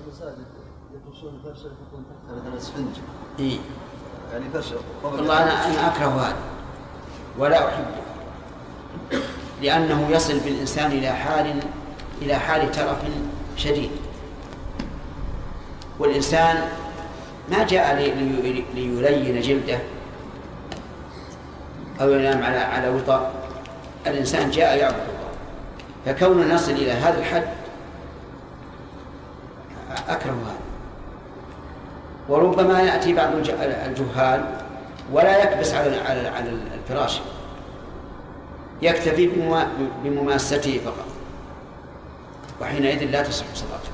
المساجد يفرشون فرشة تكون تحتها مثلا اسفنج. إيه. يعني فرشة. والله أنا أكره هذا ولا أحبه، لأنه يصل بالإنسان إلى حال ترف شديد. والإنسان ما جاء ليلين جلده أو ينام على وطاء، الإنسان جاء يعبد الله، فكون نصل إلى هذا الحد أكره هذا. وربما يأتي بعض الجهال ولا يكبس على الفراش، يكتفي بمماسته فقط، وحينئذ لا تصح صلاته.